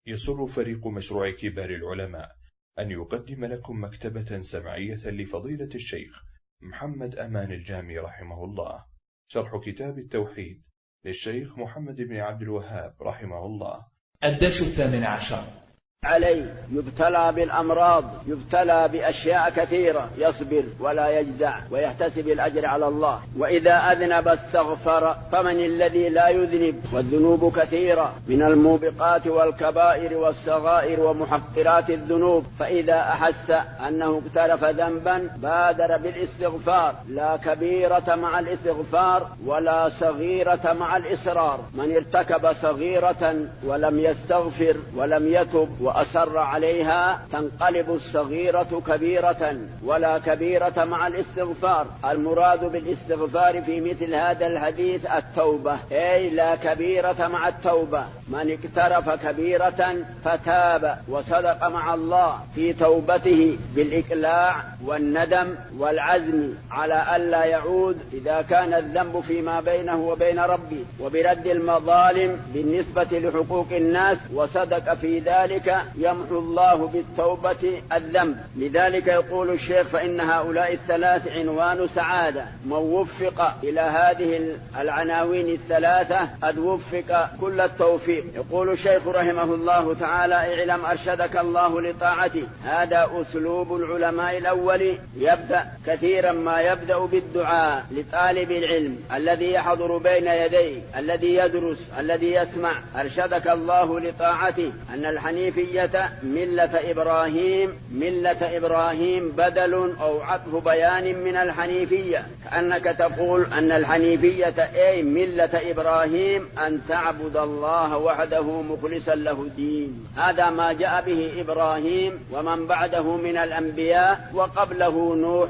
يسر فريق مشروع كبار العلماء أن يقدم لكم مكتبة سمعية لفضيلة الشيخ محمد أمان الجامي رحمه الله، شرح كتاب التوحيد للشيخ محمد بن عبد الوهاب رحمه الله. الدرس 18 عليه يبتلى بالأمراض، يبتلى بأشياء كثيرة، يصبر ولا يجزع ويحتسب الأجر على الله. وإذا أذنب استغفر، فمن الذي لا يذنب؟ والذنوب كثيرة من الموبقات والكبائر والصغائر ومحقرات الذنوب. فإذا أحس أنه اقترف ذنبا بادر بالاستغفار، لا كبيرة مع الاستغفار ولا صغيرة مع الإصرار. من ارتكب صغيرة ولم يستغفر ولم يتب وأصر عليها تنقلب الصغيرة كبيرة، ولا كبيرة مع الاستغفار. المراد بالاستغفار في مثل هذا الحديث التوبة، أي لا كبيرة مع التوبة. من اقترف كبيرة فتاب وصدق مع الله في توبته بالإقلاع والندم والعزم على ألا يعود إذا كان الذنب فيما بينه وبين ربه، وبرد المظالم بالنسبة لحقوق الناس، وصدق في ذلك يمحو الله بالتوبة الذنب. لذلك يقول الشيخ: فإن هؤلاء الثلاث عنوان سعادة. من وفق إلى هذه العناوين الثلاثة قد وفق كل التوفيق. يقول الشيخ رحمه الله تعالى: اعلم أرشدك الله لطاعته. هذا أسلوب العلماء الأول، يبدأ كثيرا ما يبدأ بالدعاء لطالب العلم الذي يحضر بين يديه، الذي يدرس، الذي يسمع. أرشدك الله لطاعته، أن الحنيفية ملة إبراهيم. ملة إبراهيم بدل أو عطف بيان من الحنيفية، كأنك تقول أن الحنيفية أي ملة إبراهيم أن تعبد الله وحده مخلصا له الدين. هذا ما جاء به إبراهيم ومن بعده من الأنبياء، وقبله نوح.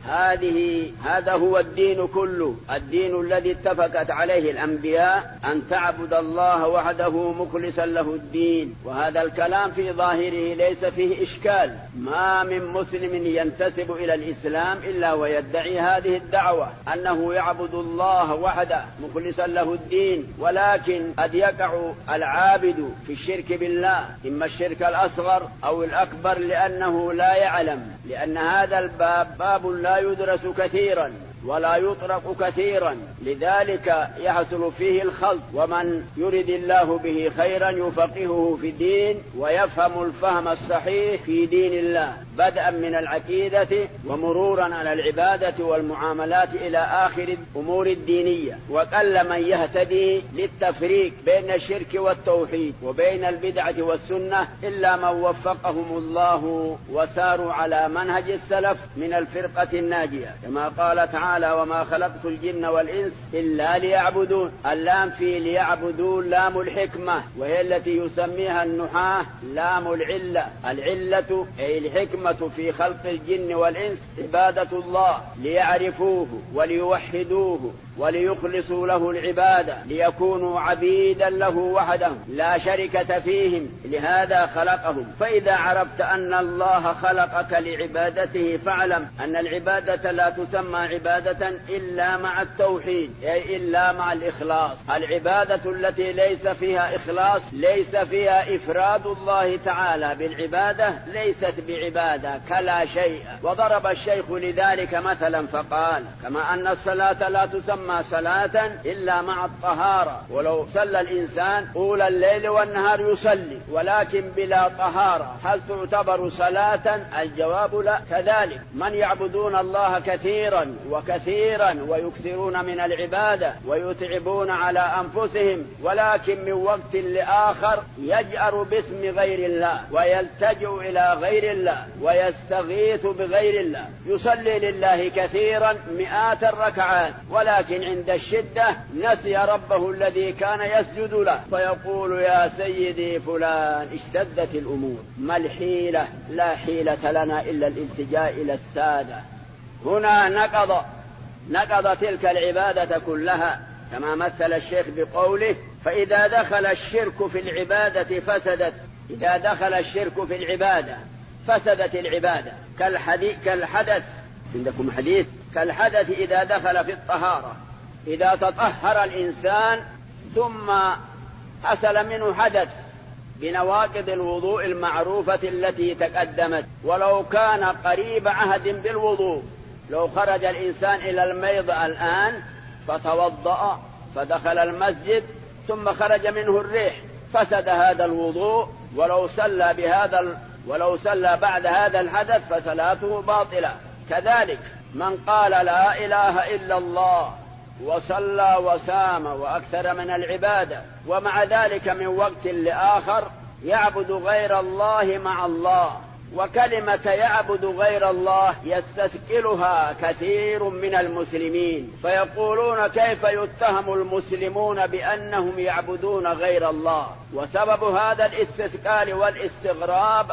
هذا هو الدين كله، الدين الذي اتفقت عليه الأنبياء، أن تعبد الله وحده مخلصا له الدين. وهذا الكلام في ظاهره ليس فيه إشكال. ما من مسلم ينتسب إلى الإسلام إلا ويدعي هذه الدعوة، أنه يعبد الله وحده مخلصا له الدين. ولكن قد يقع العابد في الشرك بالله، إما الشرك الأصغر أو الأكبر، لأنه لا يعلم، لأن هذا الباب باب لا يدرس كثيرا ولا يطرق كثيرا، لذلك يحصل فيه الخلط. ومن يرد الله به خيرا يفقهه في الدين ويفهم الفهم الصحيح في دين الله، بدءا من العقيدة ومرورا على العبادة والمعاملات إلى آخر الأمور الدينية. وقل من يهتدي للتفريق بين الشرك والتوحيد وبين البدعة والسنة إلا من وفقهم الله وساروا على منهج السلف من الفرقة الناجية، كما قال تعالى: وما خلقت الجن والإنس إلا ليعبدون. اللام في ليعبدون لام الحكمة، وهي التي يسميها النحاة لام العلة. العلة أي الحكمة في خلق الجن والإنس عبادة الله، ليعرفوه وليوحدوه وليخلصوا له العبادة، ليكونوا عبيدا له وحده لا شركة فيهم، لهذا خلقهم. فإذا عرفت أن الله خلقك لعبادته فاعلم أن العبادة لا تسمى عبادة إلا مع التوحيد، أي إلا مع الإخلاص. العبادة التي ليس فيها إخلاص، ليس فيها إفراد الله تعالى بالعبادة، ليست بعبادة كلا شيء. وضرب الشيخ لذلك مثلا فقال: كما أن الصلاة لا تسمى صلاة إلا مع الطهارة، ولو صلى الإنسان طول الليل والنهار يصلي ولكن بلا طهارة، هل تعتبر صلاة؟ الجواب لا. كذلك من يعبدون الله كثيرا وكثيرا ويكثرون من العبادة ويتعبون على أنفسهم، ولكن من وقت لآخر يجأر باسم غير الله ويلتجئ إلى غير الله ويستغيث بغير الله، يصلي لله كثيرا مئات الركعات، ولكن عند الشدة نسي ربه الذي كان يسجد له، فيقول: يا سيدي فلان اشتدت الأمور، ما الحيلة؟ لا حيلة لنا إلا الالتجاء إلى السادة. هنا نقض تلك العبادة كلها، كما مثل الشيخ بقوله: فإذا دخل الشرك في العبادة فسدت. إذا دخل الشرك في العبادة فسدت العبادة، كالحدث. عندكم حديث كالحدث إذا دخل في الطهارة. إذا تطهر الإنسان ثم حصل منه حدث بنواقض الوضوء المعروفة التي تقدمت، ولو كان قريب عهد بالوضوء. لو خرج الإنسان إلى الميض الآن فتوضأ فدخل المسجد ثم خرج منه الريح فسد هذا الوضوء، ولو صلى بعد هذا الحدث فصلاته باطلة. كذلك من قال لا إله إلا الله وصلى وسام وأكثر من العبادة، ومع ذلك من وقت لآخر يعبد غير الله مع الله، وكلمة يعبد غير الله يستثقلها كثير من المسلمين، فيقولون كيف يتهم المسلمون بأنهم يعبدون غير الله. وسبب هذا الاستثقال والاستغراب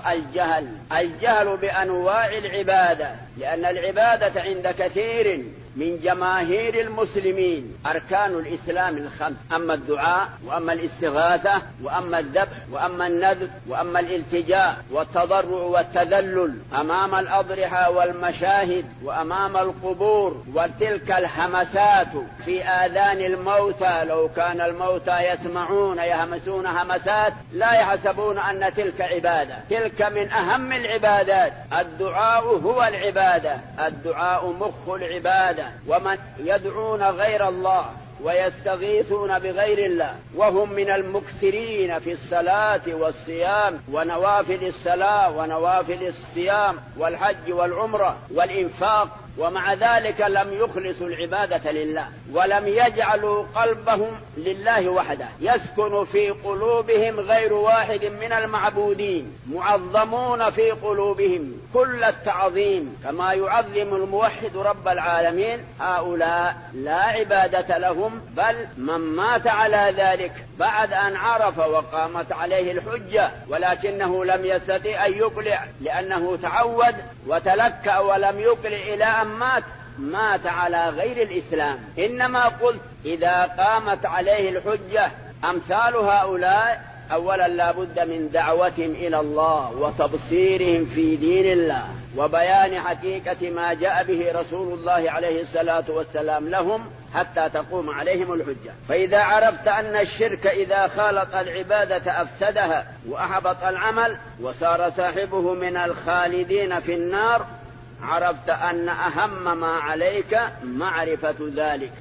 الجهل بأنواع العبادة، لأن العبادة عند كثير من جماهير المسلمين أركان الإسلام الخمس: أما الدعاء، وأما الاستغاثة، وأما الذبح، وأما النذر، وأما الالتجاء والتضرع والتذلل أمام الأضرحة والمشاهد وأمام القبور، وتلك الهمسات في آذان الموتى. لو كان الموتى يسمعون يهمسون همسات لا يحسبون أن تلك عبادة. تلك من أهم العبادات. الدعاء هو العبادة، الدعاء مخ العبادة. ومن يدعون غير الله ويستغيثون بغير الله وهم من المكثرين في الصلاة والصيام ونوافل الصلاة ونوافل الصيام والحج والعمرة والإنفاق، ومع ذلك لم يخلصوا العبادة لله ولم يجعلوا قلبهم لله وحده، يسكن في قلوبهم غير واحد من المعبودين، معظمون في قلوبهم كل التعظيم كما يعظم الموحد رب العالمين. هؤلاء لا عبادة لهم، بل من مات على ذلك بعد أن عرف وقامت عليه الحجة ولكنه لم يستطيع أن يقلع لأنه تعود وتلكأ ولم يقلع إلى أن مات على غير الإسلام. إنما قلت إذا قامت عليه الحجة أمثال هؤلاء أولا لا بد من دعوتهم إلى الله وتبصيرهم في دين الله وبيان حقيقة ما جاء به رسول الله عليه الصلاة والسلام لهم حتى تقوم عليهم الحجة. فإذا عرفت أن الشرك إذا خالط العبادة أفسدها وأحبط العمل وصار صاحبه من الخالدين في النار، عرفت أن أهم ما عليك معرفة ذلك،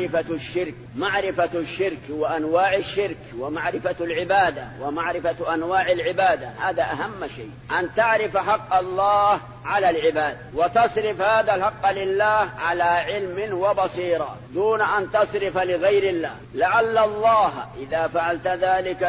معرفة الشرك وأنواع الشرك، ومعرفة العبادة ومعرفة أنواع العبادة. هذا أهم شيء، أن تعرف حق الله على العباد وتصرف هذا الحق لله على علم وبصيرة دون أن تصرف لغير الله، لعل الله إذا فعلت ذلك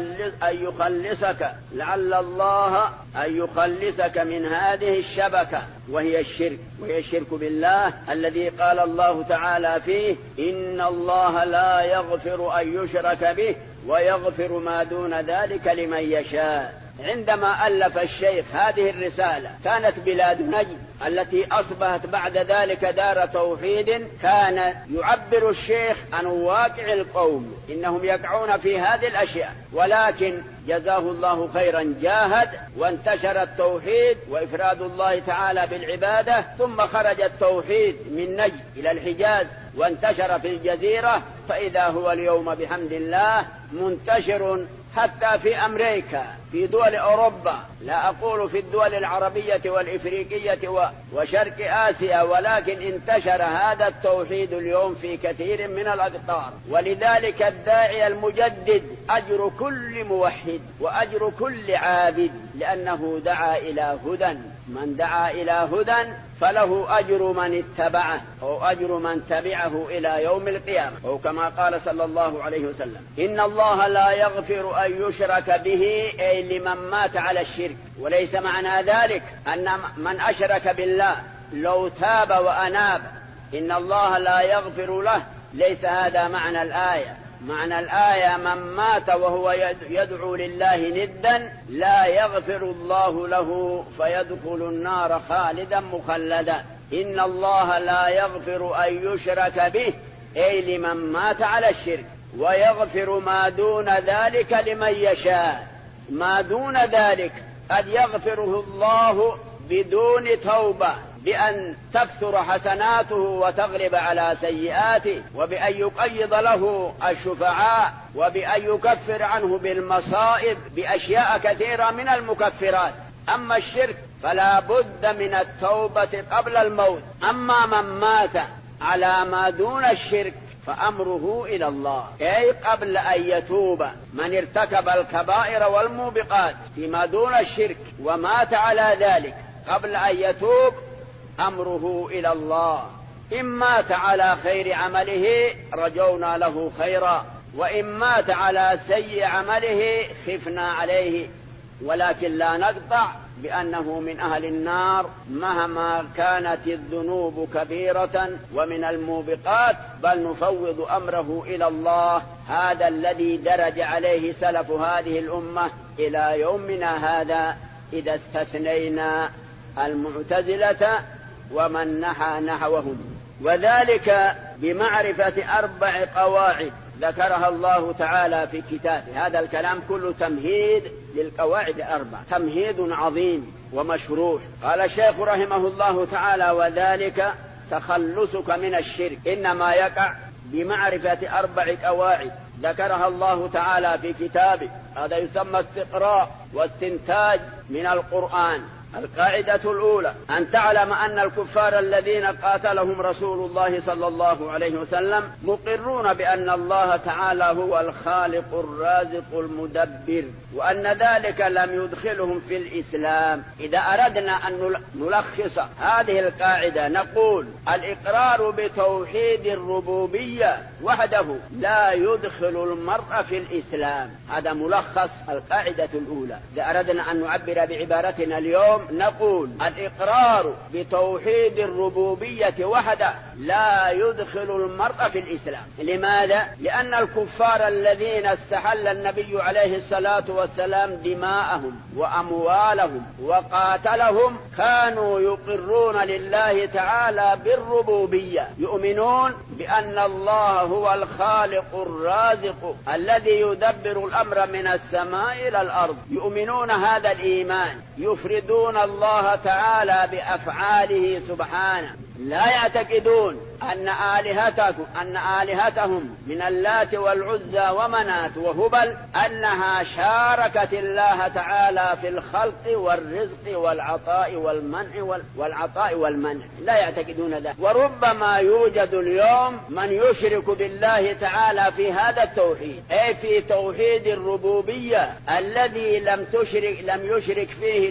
لعل الله أن يخلصك من هذه الشبكة وهي الشرك بالله الذي قال الله تعالى فيه: إن الله لا يغفر أن يشرك به ويغفر ما دون ذلك لمن يشاء. عندما ألف الشيخ هذه الرسالة كانت بلاد نجد التي أصبحت بعد ذلك دار توحيد، كان يعبر الشيخ عن واقع القوم إنهم يقعون في هذه الأشياء، ولكن جزاه الله خيرا جاهد وانتشر التوحيد وإفراد الله تعالى بالعبادة، ثم خرج التوحيد من نجد إلى الحجاز وانتشر في الجزيرة، فإذا هو اليوم بحمد الله منتشر حتى في أمريكا، في دول أوروبا، لا أقول في الدول العربية والإفريقية وشرق آسيا، ولكن انتشر هذا التوحيد اليوم في كثير من الأقطار. ولذلك الداعي المجدد أجر كل موحد وأجر كل عابد، لأنه دعا إلى هدى. من دعا إلى هدى فله أجر من اتبعه أو أجر من تبعه إلى يوم القيامة، أو كما قال صلى الله عليه وسلم: إن الله لا يغفر أن يشرك به، أي لمن مات على الشرك. وليس معنى ذلك أن من أشرك بالله لو تاب وأناب إن الله لا يغفر له، ليس هذا معنى الآية. معنى الآية من مات وهو يدعو لله ندا لا يغفر الله له فيدخل النار خالدا مخلدا. إن الله لا يغفر أن يشرك به، أي لمن مات على الشرك، ويغفر ما دون ذلك لمن يشاء. ما دون ذلك قد يغفره الله بدون توبة بأن تكثر حسناته وتغلب على سيئاته، وبأن يقيض له الشفعاء، وبأن يكفر عنه بالمصائب بأشياء كثيرة من المكفرات. أما الشرك فلا بد من التوبة قبل الموت. أما من مات على ما دون الشرك فأمره إلى الله، أي قبل أن يتوب. من ارتكب الكبائر والموبقات فيما دون الشرك ومات على ذلك قبل أن يتوب أمره إلى الله. إن مات على خير عمله رجونا له خيرا، وإن مات على سيء عمله خفنا عليه، ولكن لا نقطع بأنه من أهل النار مهما كانت الذنوب كبيرة ومن الموبقات، بل نفوض أمره إلى الله. هذا الذي درج عليه سلف هذه الأمة إلى يومنا هذا، إذا استثنينا المعتزلة ومن نحى نحوهم، وذلك بمعرفة 4 قواعد ذكرها الله تعالى في كتابه. هذا الكلام كله تمهيد للقواعد 4، تمهيد عظيم ومشروع. قال الشيخ رحمه الله تعالى: وذلك تخلصك من الشرك إنما يقع بمعرفة 4 قواعد ذكرها الله تعالى في كتابه. هذا يسمى استقراء واستنتاج من القرآن. القاعدة الأولى: أن تعلم أن الكفار الذين قاتلهم رسول الله صلى الله عليه وسلم مقرون بأن الله تعالى هو الخالق الرازق المدبر، وأن ذلك لم يدخلهم في الإسلام. إذا أردنا أن نلخص هذه القاعدة نقول: الإقرار بتوحيد الربوبية وحده لا يدخل المرء في الإسلام. هذا ملخص القاعدة الأولى. إذا أردنا أن نعبر بعبارتنا اليوم نقول: الإقرار بتوحيد الربوبية وحده لا يدخل المرء في الإسلام. لماذا؟ لأن الكفار الذين استحل النبي عليه الصلاة والسلام دماءهم وأموالهم وقاتلهم كانوا يقرون لله تعالى بالربوبية، يؤمنون بأن الله هو الخالق الرازق الذي يدبر الأمر من السماء إلى الأرض، يؤمنون هذا الإيمان، يفردون الله تعالى بأفعاله سبحانه، لا يعتقدون أن آلهتهم من اللات والعزى ومنات وهبل أنها شاركت الله تعالى في الخلق والرزق والعطاء والمنع، لا يعتقدون ذلك. وربما يوجد اليوم من يشرك بالله تعالى في هذا التوحيد، أي في توحيد الربوبية الذي لم يشرك فيه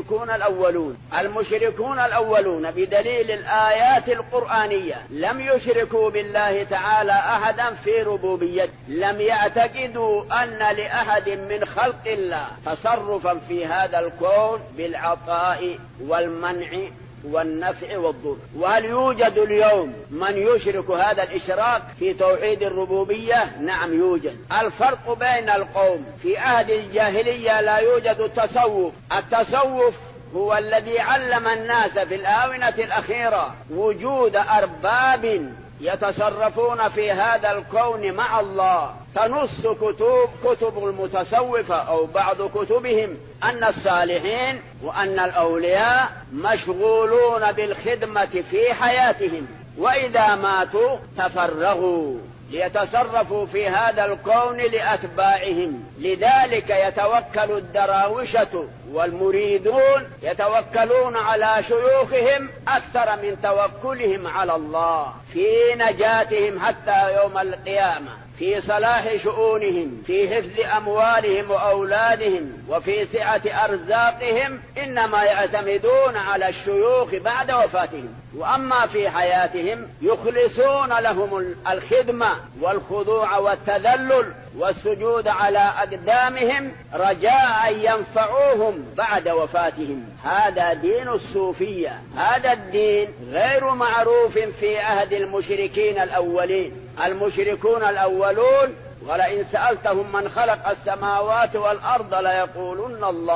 المشركون الأولون بدليل الآيات القرآنية لم يشركوا بالله تعالى أحدا في ربوبيته، لم يعتقدوا أن لأحد من خلق الله تصرفا في هذا الكون بالعطاء والمنع والنفع والضر. وهل يوجد اليوم من يشرك هذا الإشراك في توحيد الربوبية؟ نعم يوجد. الفرق بين القوم: في عهد الجاهلية لا يوجد التصوف هو الذي علم الناس في الآونة الأخيرة وجود أرباب يتصرفون في هذا الكون مع الله. تنص كتب المتصوفة أو بعض كتبهم أن الصالحين وأن الأولياء مشغولون بالخدمة في حياتهم، وإذا ماتوا تفرغوا ليتصرفوا في هذا الكون لأتباعهم. لذلك يتوكل الدراوشة والمريدون يتوكلون على شيوخهم أكثر من توكلهم على الله في نجاتهم حتى يوم القيامة، في صلاح شؤونهم، في حفظ أموالهم وأولادهم، وفي سعة أرزاقهم. إنما يعتمدون على الشيوخ بعد وفاتهم، وأما في حياتهم يخلصون لهم الخدمة والخضوع والتذلل والسجود على أقدامهم رجاء أن ينفعوهم بعد وفاتهم. هذا دين الصوفية. هذا الدين غير معروف في عهد المشركين الأولين. المشركون الأولون ولئن سألتهم من خلق السماوات والأرض ليقولن الله.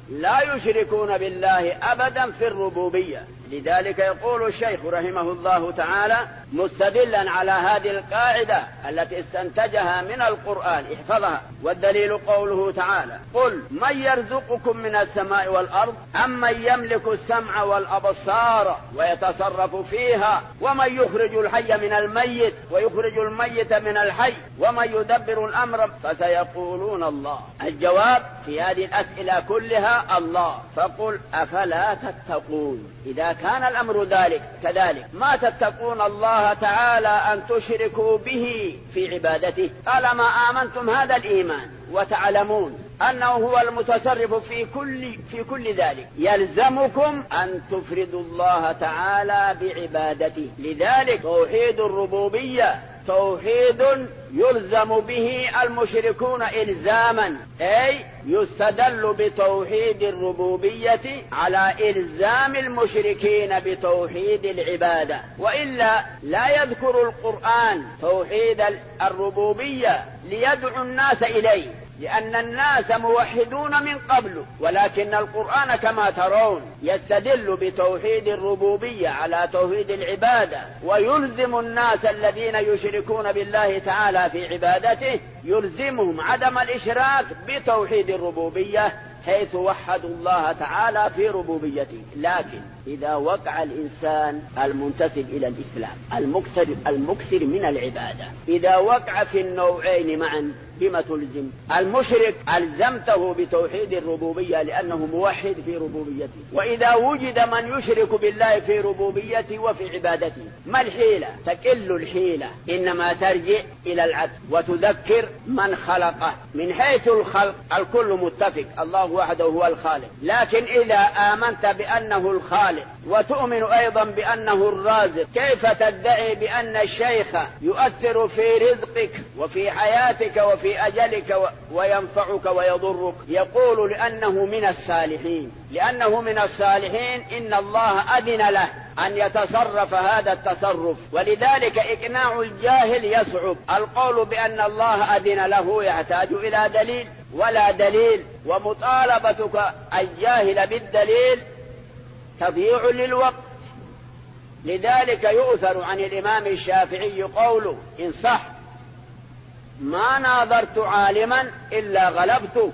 لا يشركون بالله أبدا في الربوبية. لذلك يقول الشيخ رحمه الله تعالى مستدلا على هذه القاعدة التي استنتجها من القرآن، احفظها: والدليل قوله تعالى: قل من يرزقكم من السماء والأرض أمن يملك السمع والأبصار ويتصرف فيها ومن يخرج الحي من الميت ويخرج الميت من الحي ومن يدبر الأمر فسيقولون الله. الجواب في هذه الأسئلة كلها الله. فقل أفلا تتقون؟ إذا كان الأمر كذلك ما تتقون الله تعالى أن تشركوا به في عبادته؟ طالما آمنتم هذا الإيمان وتعلمون أنه هو المتصرف في كل ذلك، يلزمكم أن تفردوا الله تعالى بعبادته. لذلك توحيد الربوبية توحيد يلزم به المشركون إلزاما، أي يستدل بتوحيد الربوبية على إلزام المشركين بتوحيد العبادة، وإلا لا يذكر القرآن توحيد الربوبية ليدعو الناس إليه، لأن الناس موحدون من قبل، ولكن القرآن كما ترون يستدل بتوحيد الربوبية على توحيد العبادة، ويلزم الناس الذين يشركون بالله تعالى في عبادته يلزمهم عدم الإشراك بتوحيد الربوبية حيث وحدوا الله تعالى في ربوبيته. لكن إذا وقع الإنسان المنتسب إلى الإسلام المكثر من العبادة، إذا وقع في النوعين معا بما تلزم؟ المشرك ألزمته بتوحيد الربوبية لأنه موحد في ربوبيته، وإذا وجد من يشرك بالله في ربوبيته وفي عبادته ما الحيلة؟ تكل الحيلة، إنما ترجع إلى العدل وتذكر من خلقه. من حيث الخلق الكل متفق، الله وحده هو الخالق، لكن إذا آمنت بأنه الخالق وتؤمن أيضا بأنه الرازق، كيف تدعي بأن الشيخ يؤثر في رزقك وفي حياتك وفي أجلك وينفعك ويضرك؟ يقول لأنه من الصالحين، لأنه من الصالحين إن الله أذن له أن يتصرف هذا التصرف، ولذلك إقناع الجاهل يصعب. القول بأن الله أذن له يحتاج إلى دليل ولا دليل، ومطالبتك الجاهل بالدليل تضيع للوقت. لذلك يؤثر عن الإمام الشافعي قوله إن صح: ما ناظرت عالما إلا غلبته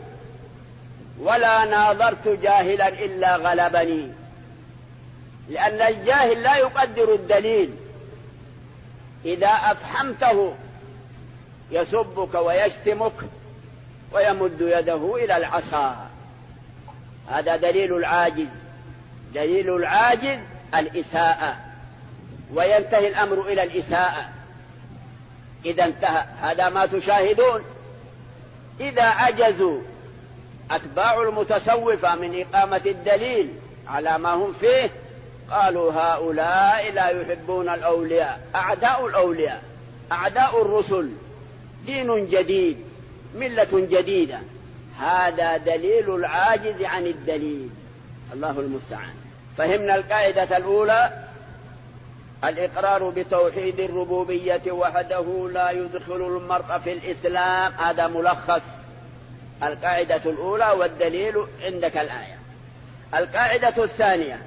ولا ناظرت جاهلا إلا غلبني. لأن الجاهل لا يقدر الدليل، إذا أفحمته يسبك ويشتمك ويمد يده إلى العصا. هذا دليل العاجز. دليل العاجز الإساءة، وينتهي الأمر إلى الإساءة إذا انتهى. هذا ما تشاهدون. إذا عجزوا أتباع المتصوفة من إقامة الدليل على ما هم فيه قالوا هؤلاء لا يحبون الأولياء، أعداء الأولياء، أعداء الرسل، دين جديد، ملة جديدة. هذا دليل العاجز عن الدليل. الله المستعان. فهمنا القاعدة الأولى: الإقرار بتوحيد الربوبية وحده لا يدخل المرء في الإسلام. هذا ملخص القاعدة الأولى، والدليل عندك الآية. القاعدة الثانية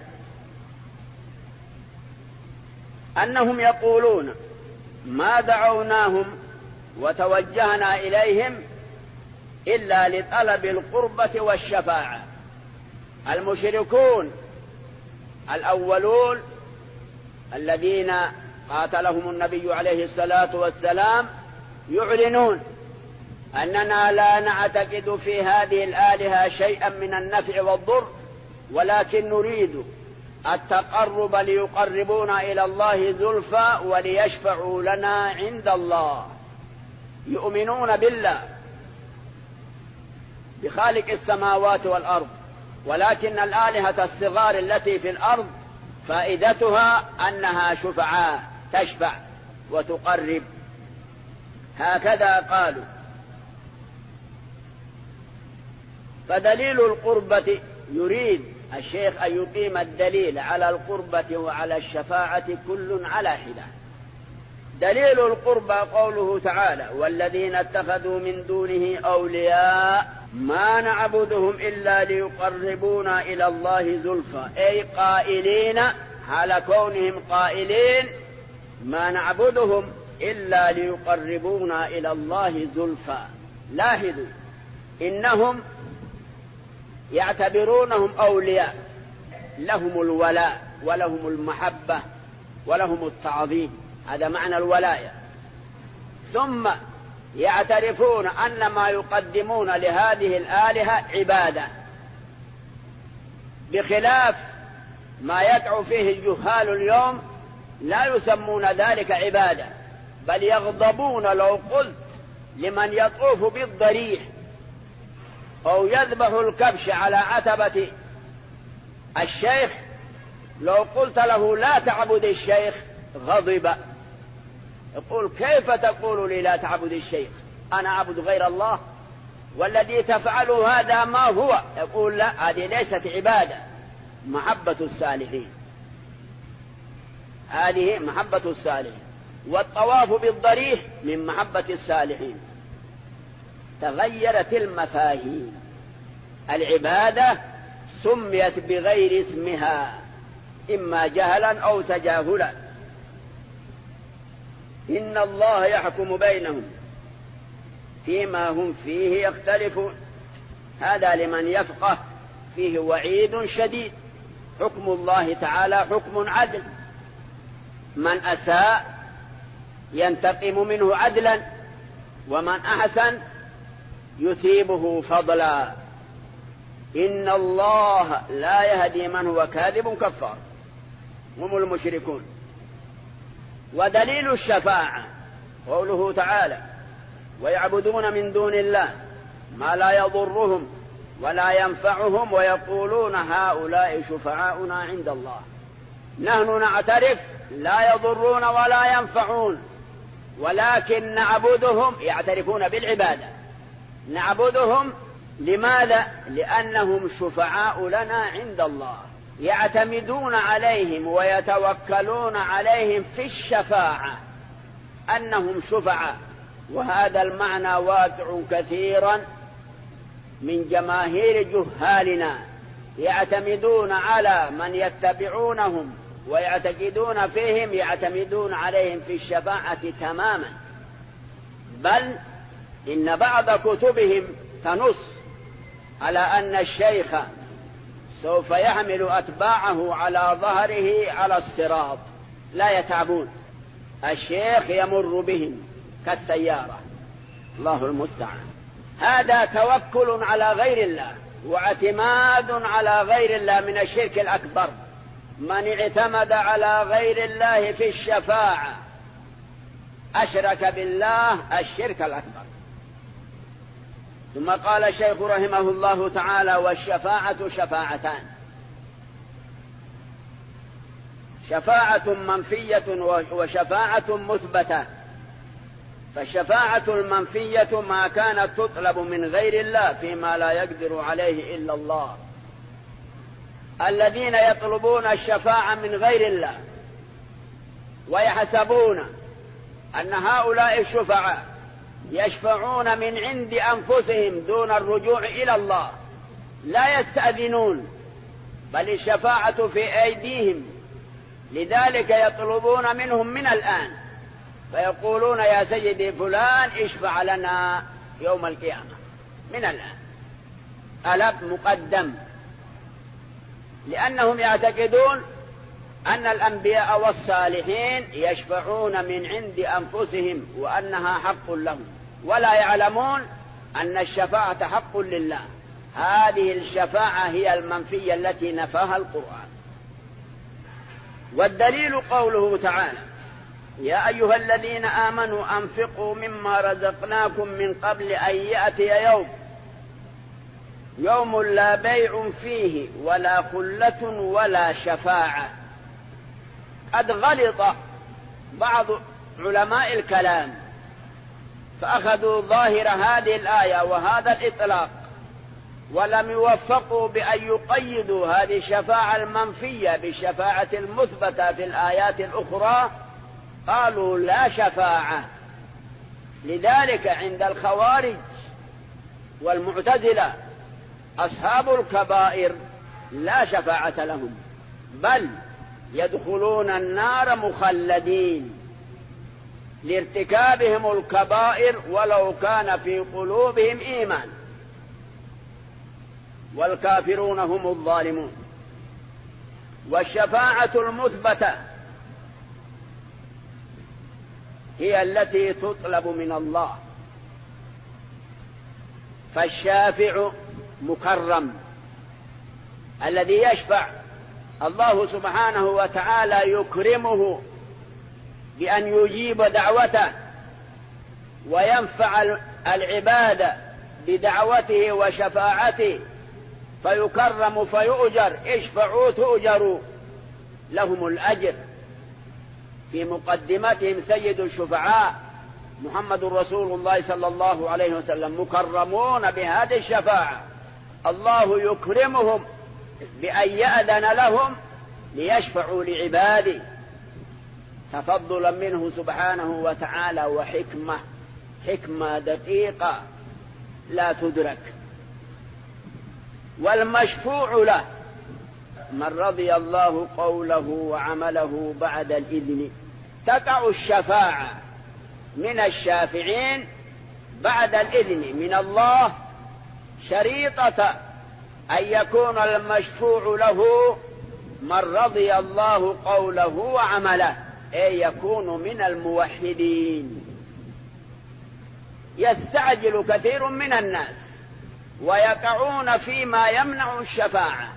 أنهم يقولون ما دعوناهم وتوجهنا إليهم إلا لطلب القربة والشفاعة. المشركون الأولون الذين قاتلهم النبي عليه الصلاة والسلام يعلنون أننا لا نعتقد في هذه الآلهة شيئا من النفع والضر، ولكن نريد التقرب ليقربونا إلى الله زلفى وليشفعوا لنا عند الله. يؤمنون بالله بخالق السماوات والأرض، ولكن الآلهة الصغار التي في الأرض فائدتها أنها شفعاء تشفع وتقرب. هكذا قالوا. فدليل القربة يريد الشيخ أن يقيم الدليل على القربة وعلى الشفاعة كل على حدة. دليل القربة قوله تعالى والذين اتخذوا من دونه أولياء ما نعبدهم إلا ليقربونا إلى الله زلفى، أي قائلين حال كونهم قائلين ما نعبدهم إلا ليقربونا إلى الله زلفى. لاحظوا إنهم يعتبرونهم أولياء، لهم الولاء ولهم المحبة ولهم التعظيم، هذا معنى الولاية. ثم يعترفون أن ما يقدمون لهذه الآلهة عبادة، بخلاف ما يدعو فيه الجهال اليوم، لا يسمون ذلك عبادة، بل يغضبون لو قلت لمن يطوف بالضريح أو يذبح الكبش على عتبة الشيخ، لو قلت له لا تعبد الشيخ غضب، يقول كيف تقول لي لا تعبد الشيخ، أنا أعبد غير الله، والذي تفعله هذا ما هو؟ يقول لا، هذه ليست عبادة، محبة الصالحين، هذه محبة الصالحين. والطواف بالضريح من محبة الصالحين. تغيرت المفاهيم، العبادة سميت بغير اسمها إما جهلا أو تجاهلا. إن الله يحكم بينهم فيما هم فيه يختلفون، هذا لمن يفقه فيه وعيد شديد. حكم الله تعالى حكم عدل، من أساء ينتقم منه عدلا، ومن أحسن يثيبه فضلا. إن الله لا يهدي من هو كاذب كفار، هم المشركون. ودليل الشفاعة قوله تعالى ويعبدون من دون الله ما لا يضرهم ولا ينفعهم ويقولون هؤلاء شفعاؤنا عند الله. نحن نعترف لا يضرون ولا ينفعون، ولكن نعبدهم، يعترفون بالعبادة، نعبدهم لماذا؟ لأنهم شفعاء لنا عند الله، يعتمدون عليهم ويتوكلون عليهم في الشفاعة أنهم شفعاء. وهذا المعنى واقع كثيرا من جماهير جهالنا، يعتمدون على من يتبعونهم ويعتقدون فيهم، يعتمدون عليهم في الشفاعة تماما. بل إن بعض كتبهم تنص على أن الشيخ سوف يحمل أتباعه على ظهره على الصراط لا يتعبون، الشيخ يمر بهم كالسيارة، الله المستعان. هذا توكل على غير الله واعتماد على غير الله من الشرك الأكبر. من اعتمد على غير الله في الشفاعة أشرك بالله الشرك الأكبر. ثم قال الشيخ رحمه الله تعالى والشفاعة شفاعتان، شفاعة منفية وشفاعة مثبتة. فالشفاعة المنفية ما كانت تطلب من غير الله فيما لا يقدر عليه إلا الله. الذين يطلبون الشفاعة من غير الله ويحسبون أن هؤلاء الشفعاء يشفعون من عند أنفسهم دون الرجوع إلى الله، لا يستأذنون، بل الشفاعة في أيديهم، لذلك يطلبون منهم من الآن، فيقولون يا سيدي فلان اشفع لنا يوم القيامة من الآن، طلب مقدم، لأنهم يعتقدون أن الأنبياء والصالحين يشفعون من عند أنفسهم وأنها حق لهم، ولا يعلمون أن الشفاعة حق لله. هذه الشفاعة هي المنفية التي نفاها القرآن. والدليل قوله تعالى يا أيها الذين آمنوا أنفقوا مما رزقناكم من قبل أن يأتي يوم لا بيع فيه ولا خلة ولا شفاعة. قد غلط بعض علماء الكلام فأخذوا ظاهر هذه الآية وهذا الإطلاق، ولم يوفقوا بأن يقيدوا هذه الشفاعة المنفية بالشفاعة المثبتة في الآيات الأخرى، قالوا لا شفاعة. لذلك عند الخوارج والمعتزلة أصحاب الكبائر لا شفاعة لهم، بل يدخلون النار مخلدين لارتكابهم الكبائر ولو كان في قلوبهم إيمان، والكافرون هم الظالمون. والشفاعة المثبتة هي التي تطلب من الله، فالشافع مكرم الذي يشفع الله سبحانه وتعالى يكرمه بأن يجيب دعوته وينفع العباد بدعوته وشفاعته، فيكرم فيؤجر، اشفعوا تؤجروا، لهم الأجر. في مقدمتهم سيد الشفعاء محمد رسول الله صلى الله عليه وسلم، مكرمون بهذه الشفاعة، الله يكرمهم بأن يأذن لهم ليشفعوا لعباده تفضلا منه سبحانه وتعالى، وحكمة، حكمة دقيقة لا تدرك. والمشفوع له من رضي الله قوله وعمله بعد الإذن. تقع الشفاعة من الشافعين بعد الإذن من الله شريطة أن يكون المشفوع له من رضي الله قوله وعمله، أي يكون من الموحدين. يستعجل كثير من الناس ويقعون فيما يمنع الشفاعة.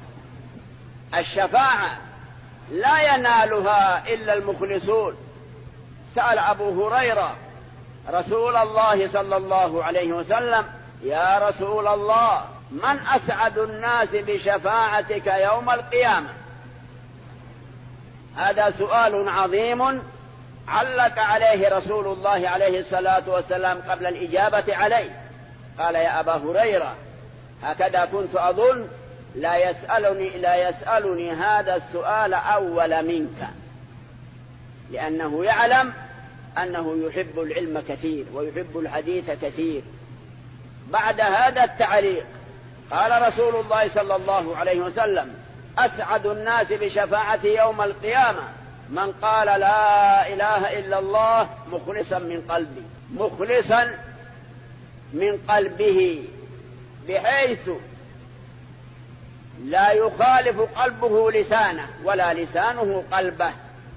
الشفاعة لا ينالها إلا المخلصون. سأل أبو هريرة رسول الله صلى الله عليه وسلم: يا رسول الله، من أسعد الناس بشفاعتك يوم القيامة؟ هذا سؤال عظيم علق عليه رسول الله عليه الصلاة والسلام قبل الإجابة عليه. قال: يا أبا هريرة، هكذا كنت أظن لا يسألني هذا السؤال أول منك، لأنه يعلم أنه يحب العلم كثير ويحب الحديث كثير. بعد هذا التعليق قال رسول الله صلى الله عليه وسلم: أسعد الناس بشفاعتي يوم القيامة من قال لا إله إلا الله مخلصا من قلبي، مخلصا من قلبه، بحيث لا يخالف قلبه لسانه ولا لسانه قلبه.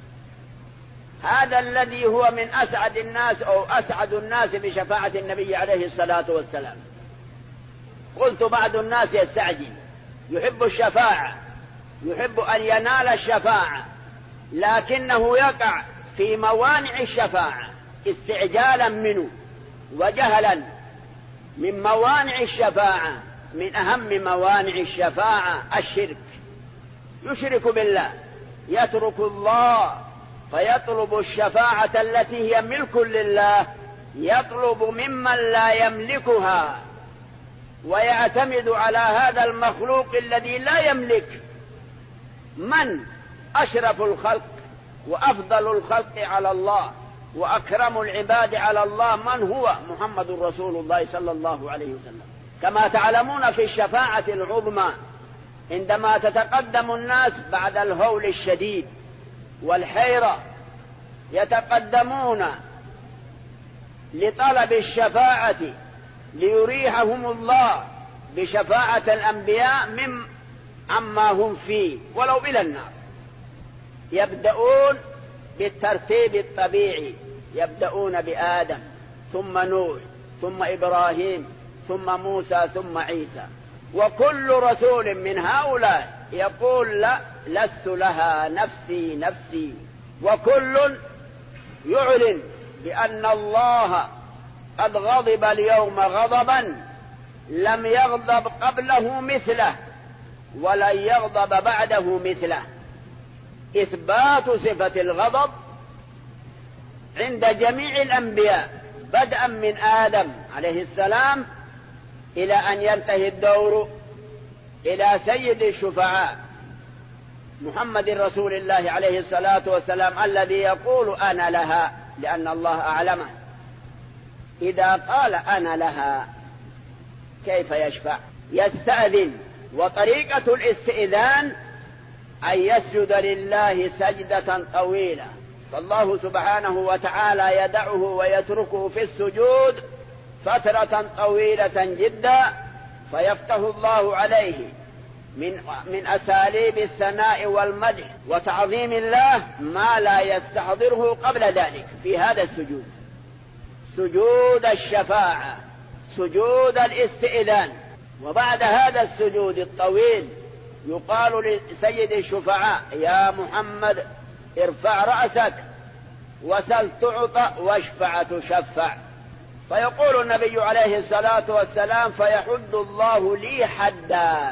هذا الذي هو من أسعد الناس أو أسعد الناس بشفاعة النبي عليه الصلاة والسلام. قلت بعض الناس يستعجل، يحب الشفاعة، يحب أن ينال الشفاعة، لكنه يقع في موانع الشفاعة استعجالا منه وجهلا. من موانع الشفاعة، من أهم موانع الشفاعة الشرك، يشرك بالله، يترك الله فيطلب الشفاعة التي هي ملك لله، يطلب ممن لا يملكها، ويعتمد على هذا المخلوق الذي لا يملك. من أشرف الخلق وأفضل الخلق على الله وأكرم العباد على الله من هو؟ محمد رسول الله صلى الله عليه وسلم. كما تعلمون في الشفاعة العظمى عندما تتقدم الناس بعد الهول الشديد والحيرة، يتقدمون لطلب الشفاعة ليريحهم الله بشفاعة الأنبياء عما هم فيه ولو إلى النار. يبدأون بالترتيب الطبيعي، يبدأون بآدم ثم نوح ثم إبراهيم ثم موسى ثم عيسى، وكل رسول من هؤلاء يقول: لا، لست لها، نفسي نفسي. وكل يعلن بأن الله قد غضب اليوم غضبا لم يغضب قبله مثله ولن يغضب بعده مثله. إثبات صفة الغضب عند جميع الأنبياء بدءا من آدم عليه السلام إلى أن ينتهي الدور إلى سيد الشفعاء محمد رسول الله عليه الصلاة والسلام، الذي يقول: أنا لها، لأن الله أعلمه. إذا قال أنا لها كيف يشفع؟ يستأذن. وطريقة الاستئذان أن يسجد لله سجدة طويلة، فالله سبحانه وتعالى يدعه ويتركه في السجود فترة طويلة جدا، فيفتح الله عليه من أساليب الثناء والمدح وتعظيم الله ما لا يستحضره قبل ذلك في هذا السجود، سجود الشفاعة، سجود الاستئذان. وبعد هذا السجود الطويل يقال لسيد الشفعاء: يا محمد ارفع رأسك وسل تعطى واشفع تشفع. فيقول النبي عليه الصلاة والسلام: فيحد الله لي حدا.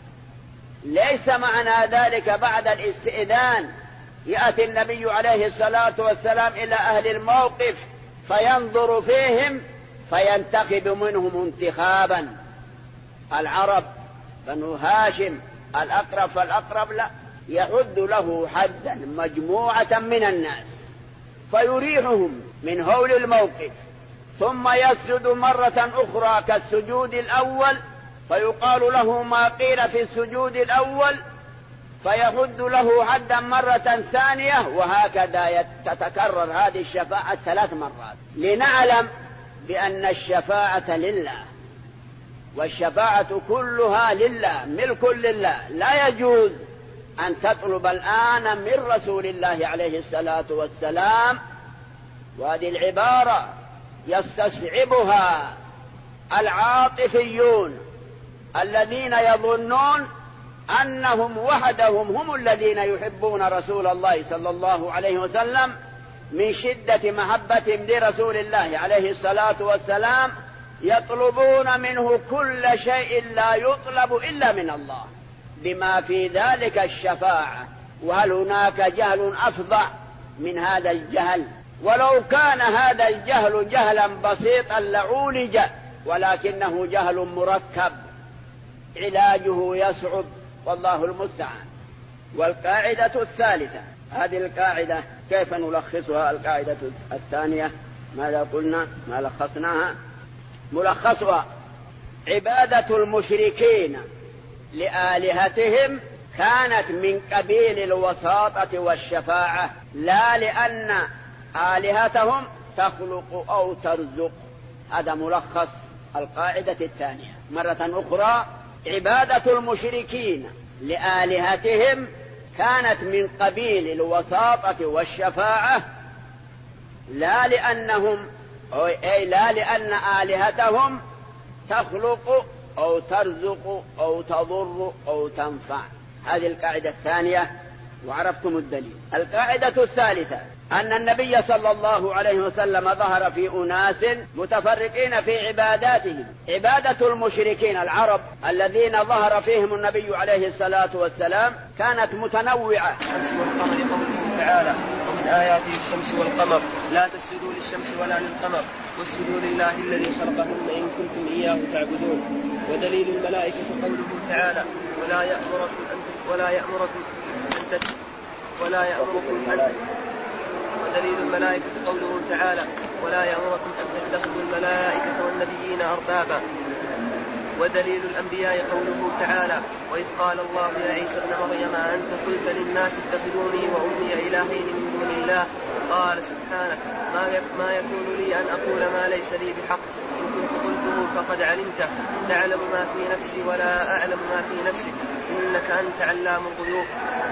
ليس معنى ذلك بعد الاستئذان يأتي النبي عليه الصلاة والسلام إلى أهل الموقف فينظر فيهم فينتخب منهم انتخابا، العرب بنو هاشم الأقرب فالأقرب، لا، يحد له حدا مجموعة من الناس فيريحهم من هول الموقف، ثم يسجد مرة أخرى كالسجود الأول فيقال له ما قيل في السجود الأول، فيحد له حدا مرة ثانية، وهكذا تتكرر هذه الشفاعة 3 مرات، لنعلم بأن الشفاعة لله، والشفاعة كلها لله، ملك لله. لا يجوز أن تطلب الآن من رسول الله عليه الصلاة والسلام، وهذه العبارة يستصعبها العاطفيون الذين يظنون أنهم وحدهم هم الذين يحبون رسول الله صلى الله عليه وسلم من شدة محبتهم لرسول الله عليه الصلاة والسلام، يطلبون منه كل شيء لا يطلب إلا من الله، بما في ذلك الشفاعة. وهل هناك جهل أفظع من هذا الجهل؟ ولو كان هذا الجهل جهلا بسيطا لعولج، ولكنه جهل مركب علاجه يصعب، والله المستعان. والقاعدة الثالثة، هذه القاعدة كيف نلخصها؟ القاعدة الثانية ماذا قلنا؟ ما لخصناها؟ ملخصها: عبادة المشركين لآلهتهم كانت من قبيل الوساطة والشفاعة، لا لأن آلهتهم تخلق أو ترزق. هذا ملخص القاعدة الثانية. مرة أخرى: عبادة المشركين لآلهتهم كانت من قبيل الوساطة والشفاعة، لا لأن آلهتهم تخلق أو ترزق أو تضر أو تنفع. هذه القاعدة الثانية، وعرفتم الدليل. القاعدة الثالثة: أن النبي صلى الله عليه وسلم ظهر في أناس متفرقين في عباداتهم. عبادة المشركين العرب الذين ظهر فيهم النبي عليه الصلاة والسلام كانت متنوعة. الشمس والقمر قوله تعالى: ومن آياته الشمس والقمر لا تسجدوا للشمس ولا للقمر واسجدوا لله الذي خلقهن إن كنتم إياه تعبدون. ودليل الملائكة قوله تعالى: ودليل الملائكة قوله تعالى: ولا يأمركم أن تتخذوا الملائكة والنبيين أربابا. ودليل الأنبياء قوله تعالى: وإذ قال الله يا عيسى ابن مريم أنت قلت للناس اتخذوني وأمي إلهين من دون الله قال سبحانك ما يكون لي أن أقول ما ليس لي بحق إن كنت قلته فقد علمته تعلم ما في نفسي ولا أعلم ما في نفسك إنك أنت علام الغيوب.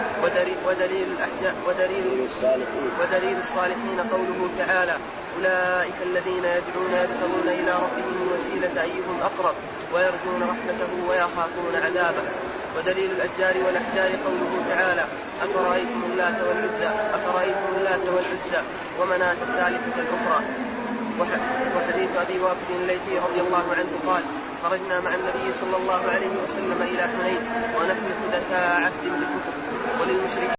ودليل الصالحين قوله تعالى: أولئك الذين يدعون يبتغون إلى ربهم الوسيلة أيهم أقرب ويرجون رحمته ويخافون عذابه. ودليل الأشجار والأحجار قوله تعالى: أفرأيتم اللات والعزى ومناة الثالثة الأخرى. وحديث أبي واقد الليثي رضي الله عنه قال: خرجنا مع النبي صلى الله عليه وسلم إلى حنين ونحن حدثاء عهد